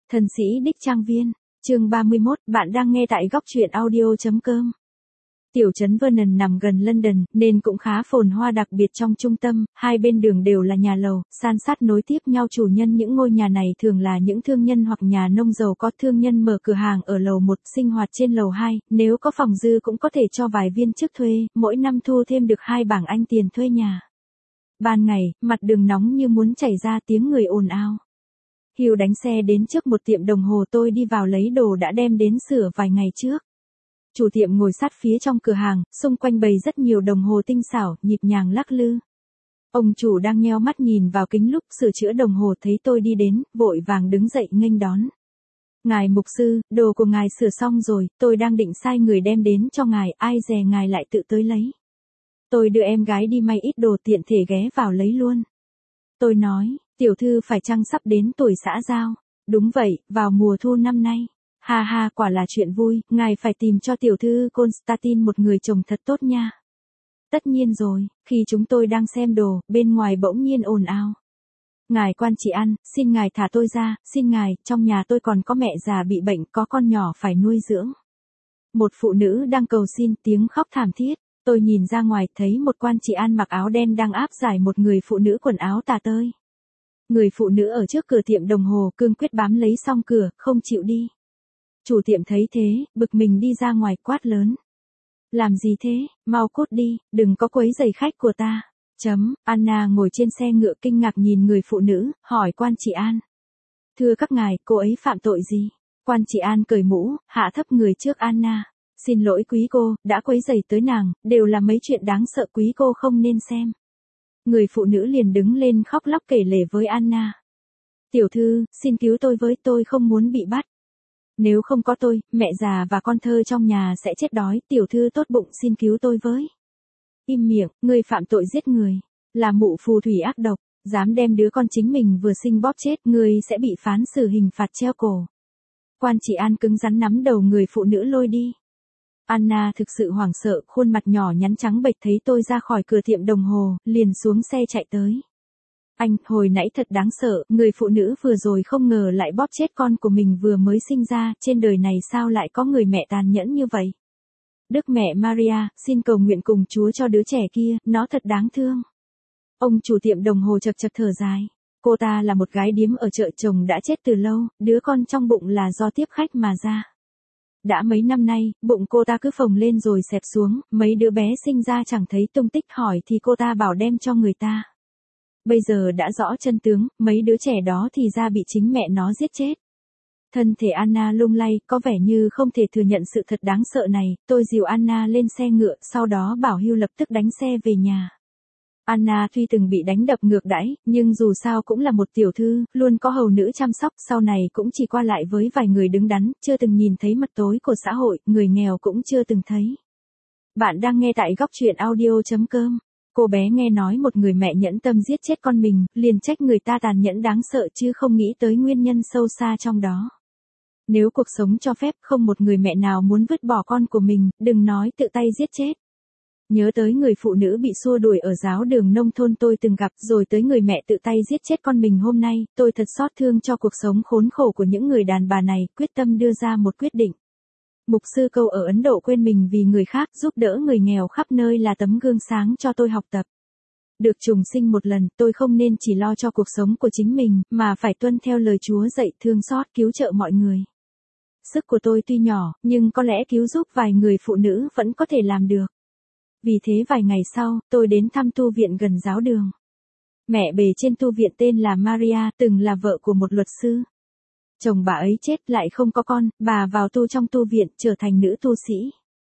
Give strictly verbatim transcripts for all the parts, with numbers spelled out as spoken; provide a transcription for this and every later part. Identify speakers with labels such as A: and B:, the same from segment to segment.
A: Thần sĩ đích trang viên, chương ba mươi mốt, bạn đang nghe tại góc truyện audio chấm com. Tiểu trấn Vernon nằm gần London, nên cũng khá phồn hoa, đặc biệt trong trung tâm, hai bên đường đều là nhà lầu, san sát nối tiếp nhau. Chủ nhân những ngôi nhà này thường là những thương nhân hoặc nhà nông giàu có. Thương nhân mở cửa hàng ở lầu một, sinh hoạt trên lầu hai, nếu có phòng dư cũng có thể cho vài viên chức thuê, mỗi năm thu thêm được hai bảng Anh tiền thuê nhà. Ban ngày, mặt đường nóng như muốn chảy ra, tiếng người ồn ào. Hugh đánh xe đến trước một tiệm đồng hồ, tôi đi vào lấy đồ đã đem đến sửa vài ngày trước. Chủ tiệm ngồi sát phía trong cửa hàng, xung quanh bày rất nhiều đồng hồ tinh xảo, nhịp nhàng lắc lư. Ông chủ đang nheo mắt nhìn vào kính lúc sửa chữa đồng hồ, thấy tôi đi đến, vội vàng đứng dậy nghênh đón. Ngài mục sư, đồ của ngài sửa xong rồi, tôi đang định sai người đem đến cho ngài, ai dè ngài lại tự tới lấy. Tôi đưa em gái đi may ít đồ, tiện thể ghé vào lấy luôn. Tôi nói, tiểu thư phải chăng sắp đến tuổi xã giao? Đúng vậy, vào mùa thu năm nay. Ha ha, quả là chuyện vui, ngài phải tìm cho tiểu thư Constantine một người chồng thật tốt nha. Tất nhiên rồi, khi chúng tôi đang xem đồ, bên ngoài bỗng nhiên ồn ào. Ngài quan trị ăn, xin ngài thả tôi ra, xin ngài, trong nhà tôi còn có mẹ già bị bệnh, có con nhỏ phải nuôi dưỡng. Một phụ nữ đang cầu xin, tiếng khóc thảm thiết. Tôi nhìn ra ngoài, thấy một quan trị an mặc áo đen đang áp giải một người phụ nữ quần áo tả tơi. Người phụ nữ ở trước cửa tiệm đồng hồ cương quyết bám lấy song cửa, không chịu đi. Chủ tiệm thấy thế, bực mình đi ra ngoài quát lớn. Làm gì thế, mau cút đi, đừng có quấy rầy khách của ta. Chấm, Anna ngồi trên xe ngựa kinh ngạc nhìn người phụ nữ, hỏi quan trị an. Thưa các ngài, cô ấy phạm tội gì? Quan trị an cởi mũ, hạ thấp người trước Anna. Xin lỗi quý cô, đã quấy rầy tới nàng, đều là mấy chuyện đáng sợ, quý cô không nên xem. Người phụ nữ liền đứng lên khóc lóc kể lể với Anna. Tiểu thư, xin cứu tôi với, tôi không muốn bị bắt. Nếu không có tôi, mẹ già và con thơ trong nhà sẽ chết đói, tiểu thư tốt bụng xin cứu tôi với. Im miệng, ngươi phạm tội giết người, là mụ phù thủy ác độc, dám đem đứa con chính mình vừa sinh bóp chết, ngươi sẽ bị phán xử hình phạt treo cổ. Quan trị an cứng rắn nắm đầu người phụ nữ lôi đi. Anna thực sự hoảng sợ, khuôn mặt nhỏ nhắn trắng bệch, thấy tôi ra khỏi cửa tiệm đồng hồ, liền xuống xe chạy tới. Anh, hồi nãy thật đáng sợ, người phụ nữ vừa rồi không ngờ lại bóp chết con của mình vừa mới sinh ra, trên đời này sao lại có người mẹ tàn nhẫn như vậy? Đức mẹ Maria, xin cầu nguyện cùng Chúa cho đứa trẻ kia, nó thật đáng thương. Ông chủ tiệm đồng hồ chật chật thở dài. Cô ta là một gái điếm ở chợ, chồng đã chết từ lâu, đứa con trong bụng là do tiếp khách mà ra. Đã mấy năm nay, bụng cô ta cứ phồng lên rồi xẹp xuống, mấy đứa bé sinh ra chẳng thấy tung tích, hỏi thì cô ta bảo đem cho người ta. Bây giờ đã rõ chân tướng, mấy đứa trẻ đó thì ra bị chính mẹ nó giết chết. Thân thể Anna lung lay, có vẻ như không thể thừa nhận sự thật đáng sợ này. Tôi dìu Anna lên xe ngựa, sau đó bảo Hugh lập tức đánh xe về nhà. Anna tuy từng bị đánh đập ngược đãi, nhưng dù sao cũng là một tiểu thư, luôn có hầu nữ chăm sóc, sau này cũng chỉ qua lại với vài người đứng đắn, chưa từng nhìn thấy mặt tối của xã hội, người nghèo cũng chưa từng thấy. Bạn đang nghe tại góc truyện audio chấm com. Cô bé nghe nói một người mẹ nhẫn tâm giết chết con mình, liền trách người ta tàn nhẫn đáng sợ chứ không nghĩ tới nguyên nhân sâu xa trong đó. Nếu cuộc sống cho phép, không một người mẹ nào muốn vứt bỏ con của mình, đừng nói tự tay giết chết. Nhớ tới người phụ nữ bị xua đuổi ở giáo đường nông thôn tôi từng gặp, rồi tới người mẹ tự tay giết chết con mình hôm nay, tôi thật xót thương cho cuộc sống khốn khổ của những người đàn bà này, quyết tâm đưa ra một quyết định. Mục sư Câu ở Ấn Độ quên mình vì người khác, giúp đỡ người nghèo khắp nơi là tấm gương sáng cho tôi học tập. Được trùng sinh một lần, tôi không nên chỉ lo cho cuộc sống của chính mình, mà phải tuân theo lời Chúa dạy, thương xót cứu trợ mọi người. Sức của tôi tuy nhỏ, nhưng có lẽ cứu giúp vài người phụ nữ vẫn có thể làm được. Vì thế vài ngày sau, tôi đến thăm tu viện gần giáo đường. Mẹ bề trên tu viện tên là Maria, từng là vợ của một luật sư. Chồng bà ấy chết lại không có con, bà vào tu trong tu viện, trở thành nữ tu sĩ.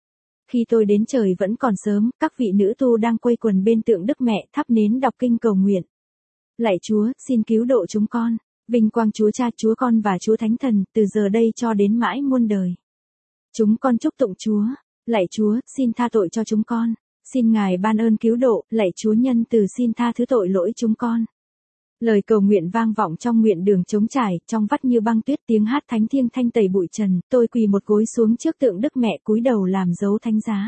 A: Khi tôi đến trời vẫn còn sớm, các vị nữ tu đang quây quần bên tượng Đức Mẹ, thắp nến đọc kinh cầu nguyện. Lạy Chúa, xin cứu độ chúng con. Vinh quang Chúa Cha, Chúa Con và Chúa Thánh Thần, từ giờ đây cho đến mãi muôn đời. Chúng con chúc tụng Chúa. Lạy Chúa, xin tha tội cho chúng con. Xin Ngài ban ơn cứu độ, lạy Chúa nhân từ xin tha thứ tội lỗi chúng con. Lời cầu nguyện vang vọng trong nguyện đường trống trải, trong vắt như băng tuyết, tiếng hát thánh thiêng thanh tẩy bụi trần, tôi quỳ một gối xuống trước tượng Đức Mẹ cúi đầu làm dấu thánh giá.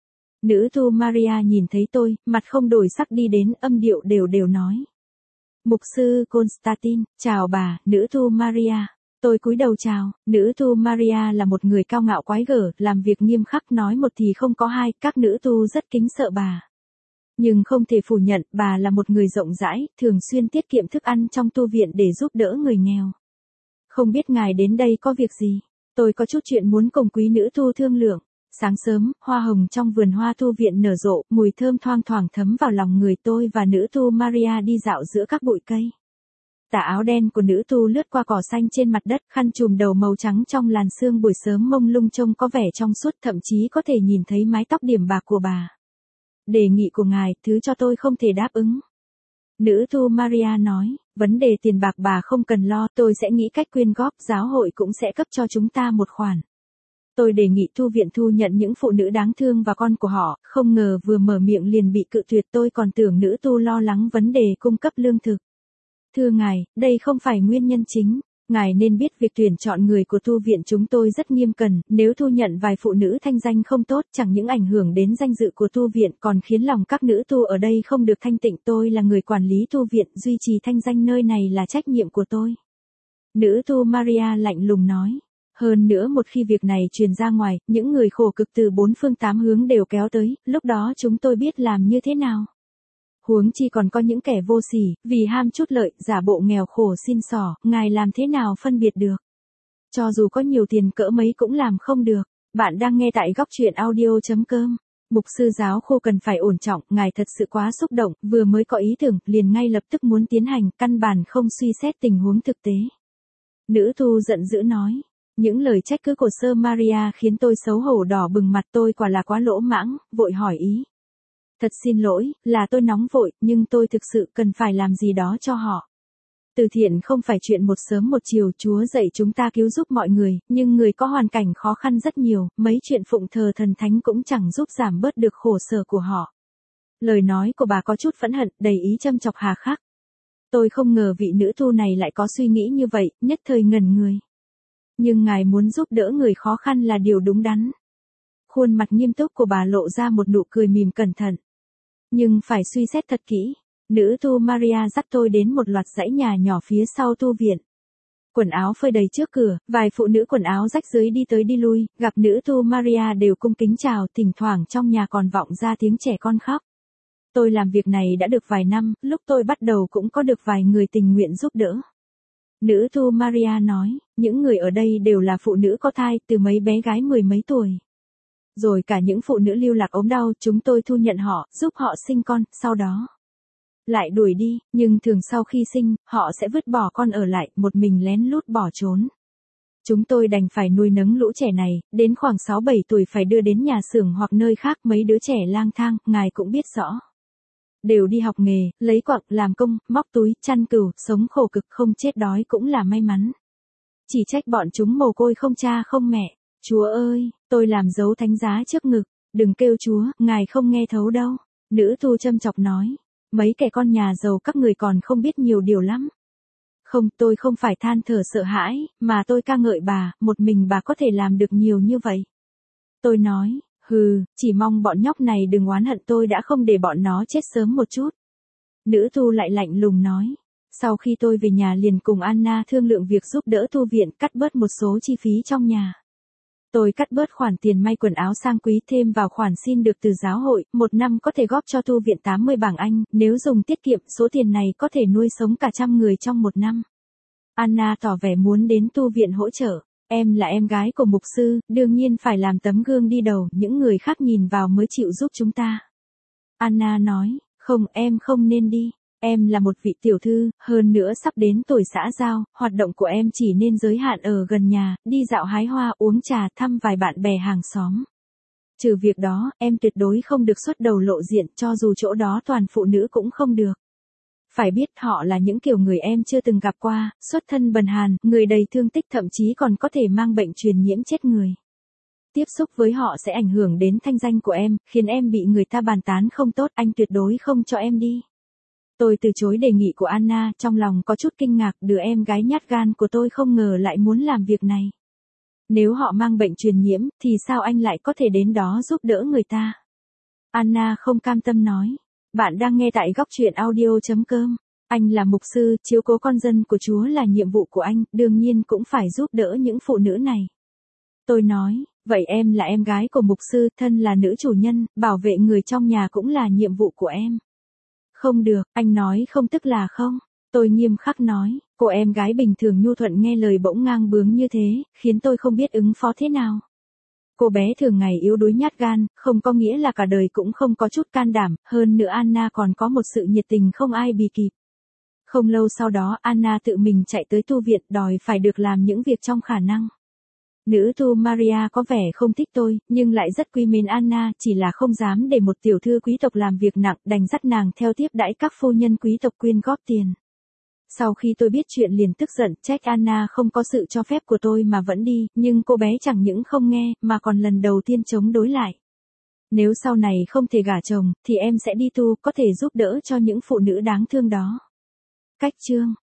A: Nữ tu Maria nhìn thấy tôi, mặt không đổi sắc đi đến, âm điệu đều đều nói. Mục sư Constantine, chào bà, nữ tu Maria. Tôi cúi đầu chào, nữ tu Maria là một người cao ngạo quái gở, làm việc nghiêm khắc, nói một thì không có hai, các nữ tu rất kính sợ bà. Nhưng không thể phủ nhận, bà là một người rộng rãi, thường xuyên tiết kiệm thức ăn trong tu viện để giúp đỡ người nghèo. Không biết ngài đến đây có việc gì? Tôi có chút chuyện muốn cùng quý nữ tu thương lượng. Sáng sớm, hoa hồng trong vườn hoa tu viện nở rộ, mùi thơm thoang thoảng thấm vào lòng người. Tôi và nữ tu Maria đi dạo giữa các bụi cây. Tà áo đen của nữ tu lướt qua cỏ xanh trên mặt đất, khăn trùm đầu màu trắng trong làn sương buổi sớm mông lung trông có vẻ trong suốt, thậm chí có thể nhìn thấy mái tóc điểm bạc của bà. Đề nghị của ngài, thứ cho tôi không thể đáp ứng. Nữ tu Maria nói, vấn đề tiền bạc bà không cần lo, tôi sẽ nghĩ cách quyên góp, giáo hội cũng sẽ cấp cho chúng ta một khoản. Tôi đề nghị tu viện thu nhận những phụ nữ đáng thương và con của họ, không ngờ vừa mở miệng liền bị cự tuyệt. Tôi còn tưởng nữ tu lo lắng vấn đề cung cấp lương thực. Thưa ngài, đây không phải nguyên nhân chính. Ngài nên biết việc tuyển chọn người của tu viện chúng tôi rất nghiêm cẩn, nếu thu nhận vài phụ nữ thanh danh không tốt chẳng những ảnh hưởng đến danh dự của tu viện còn khiến lòng các nữ tu ở đây không được thanh tịnh. Tôi là người quản lý tu viện, duy trì thanh danh nơi này là trách nhiệm của tôi. Nữ tu Maria lạnh lùng nói. Hơn nữa một khi việc này truyền ra ngoài, những người khổ cực từ bốn phương tám hướng đều kéo tới, lúc đó chúng tôi biết làm như thế nào. Huống chi còn có những kẻ vô sỉ, vì ham chút lợi, giả bộ nghèo khổ xin xỏ, ngài làm thế nào phân biệt được? Cho dù có nhiều tiền cỡ mấy cũng làm không được. Bạn đang nghe tại góc truyện audio chấm com. Mục sư giáo khu cần phải ổn trọng, ngài thật sự quá xúc động, vừa mới có ý tưởng, liền ngay lập tức muốn tiến hành, căn bản không suy xét tình huống thực tế. Nữ tu giận dữ nói. Những lời trách cứ của Sơ Maria khiến tôi xấu hổ đỏ bừng mặt. Tôi quả là quá lỗ mãng, vội hỏi ý. Thật xin lỗi, là tôi nóng vội, nhưng tôi thực sự cần phải làm gì đó cho họ. Từ thiện không phải chuyện một sớm một chiều, Chúa dạy chúng ta cứu giúp mọi người, nhưng người có hoàn cảnh khó khăn rất nhiều, mấy chuyện phụng thờ thần thánh cũng chẳng giúp giảm bớt được khổ sở của họ. Lời nói của bà có chút phẫn hận, đầy ý châm chọc hà khắc. Tôi không ngờ vị nữ tu này lại có suy nghĩ như vậy, nhất thời ngẩn người. Nhưng ngài muốn giúp đỡ người khó khăn là điều đúng đắn. Khuôn mặt nghiêm túc của bà lộ ra một nụ cười mỉm cẩn thận. Nhưng phải suy xét thật kỹ. Nữ tu Maria dắt tôi đến một loạt dãy nhà nhỏ phía sau tu viện. Quần áo phơi đầy trước cửa, vài phụ nữ quần áo rách rưới đi tới đi lui, gặp nữ tu Maria đều cung kính chào, thỉnh thoảng trong nhà còn vọng ra tiếng trẻ con khóc. Tôi làm việc này đã được vài năm, lúc tôi bắt đầu cũng có được vài người tình nguyện giúp đỡ. Nữ tu Maria nói, những người ở đây đều là phụ nữ có thai, từ mấy bé gái mười mấy tuổi. Rồi cả những phụ nữ lưu lạc ốm đau, chúng tôi thu nhận họ, giúp họ sinh con, sau đó lại đuổi đi, nhưng thường sau khi sinh, họ sẽ vứt bỏ con ở lại, một mình lén lút bỏ trốn. Chúng tôi đành phải nuôi nấng lũ trẻ này, đến khoảng sáu bảy tuổi phải đưa đến nhà xưởng hoặc nơi khác. Mấy đứa trẻ lang thang, ngài cũng biết rõ. Đều đi học nghề, lấy quặng, làm công, móc túi, chăn cừu, sống khổ cực, không chết đói cũng là may mắn. Chỉ trách bọn chúng mồ côi không cha không mẹ. Chúa ơi, tôi làm dấu thánh giá trước ngực, đừng kêu Chúa, ngài không nghe thấu đâu. Nữ tu châm chọc nói, mấy kẻ con nhà giàu các người còn không biết nhiều điều lắm. Không, tôi không phải than thở sợ hãi, mà tôi ca ngợi bà, một mình bà có thể làm được nhiều như vậy. Tôi nói, hừ, chỉ mong bọn nhóc này đừng oán hận tôi đã không để bọn nó chết sớm một chút. Nữ tu lại lạnh lùng nói. Sau khi tôi về nhà liền cùng Anna thương lượng việc giúp đỡ tu viện, cắt bớt một số chi phí trong nhà. Tôi cắt bớt khoản tiền may quần áo sang quý, thêm vào khoản xin được từ giáo hội, một năm có thể góp cho tu viện tám mươi bảng Anh, nếu dùng tiết kiệm, số tiền này có thể nuôi sống cả trăm người trong một năm. Anna tỏ vẻ muốn đến tu viện hỗ trợ. Em là em gái của mục sư, đương nhiên phải làm tấm gương đi đầu, những người khác nhìn vào mới chịu giúp chúng ta. Anna nói, không, em không nên đi. Em là một vị tiểu thư, hơn nữa sắp đến tuổi xã giao, hoạt động của em chỉ nên giới hạn ở gần nhà, đi dạo hái hoa, uống trà, thăm vài bạn bè hàng xóm. Trừ việc đó, em tuyệt đối không được xuất đầu lộ diện, cho dù chỗ đó toàn phụ nữ cũng không được. Phải biết họ là những kiểu người em chưa từng gặp qua, xuất thân bần hàn, người đầy thương tích, thậm chí còn có thể mang bệnh truyền nhiễm chết người. Tiếp xúc với họ sẽ ảnh hưởng đến thanh danh của em, khiến em bị người ta bàn tán không tốt, anh tuyệt đối không cho em đi. Tôi từ chối đề nghị của Anna, trong lòng có chút kinh ngạc, đứa em gái nhát gan của tôi không ngờ lại muốn làm việc này. Nếu họ mang bệnh truyền nhiễm, thì sao anh lại có thể đến đó giúp đỡ người ta? Anna không cam tâm nói. Bạn đang nghe tại góc truyện audio chấm com. Anh là mục sư, chiếu cố con dân của Chúa là nhiệm vụ của anh, đương nhiên cũng phải giúp đỡ những phụ nữ này. Tôi nói, vậy em là em gái của mục sư, thân là nữ chủ nhân, bảo vệ người trong nhà cũng là nhiệm vụ của em. Không được, anh nói không tức là không. Tôi nghiêm khắc nói, cô em gái bình thường nhu thuận nghe lời bỗng ngang bướng như thế, khiến tôi không biết ứng phó thế nào. Cô bé thường ngày yếu đuối nhát gan, không có nghĩa là cả đời cũng không có chút can đảm, hơn nữa Anna còn có một sự nhiệt tình không ai bì kịp. Không lâu sau đó Anna tự mình chạy tới tu viện đòi phải được làm những việc trong khả năng. Nữ tu Maria có vẻ không thích tôi, nhưng lại rất quý mến Anna, chỉ là không dám để một tiểu thư quý tộc làm việc nặng, đành dắt nàng theo tiếp đãi các phu nhân quý tộc quyên góp tiền. Sau khi tôi biết chuyện liền tức giận, trách Anna không có sự cho phép của tôi mà vẫn đi, nhưng cô bé chẳng những không nghe, mà còn lần đầu tiên chống đối lại. Nếu sau này không thể gả chồng, thì em sẽ đi tu, có thể giúp đỡ cho những phụ nữ đáng thương đó. Cách chương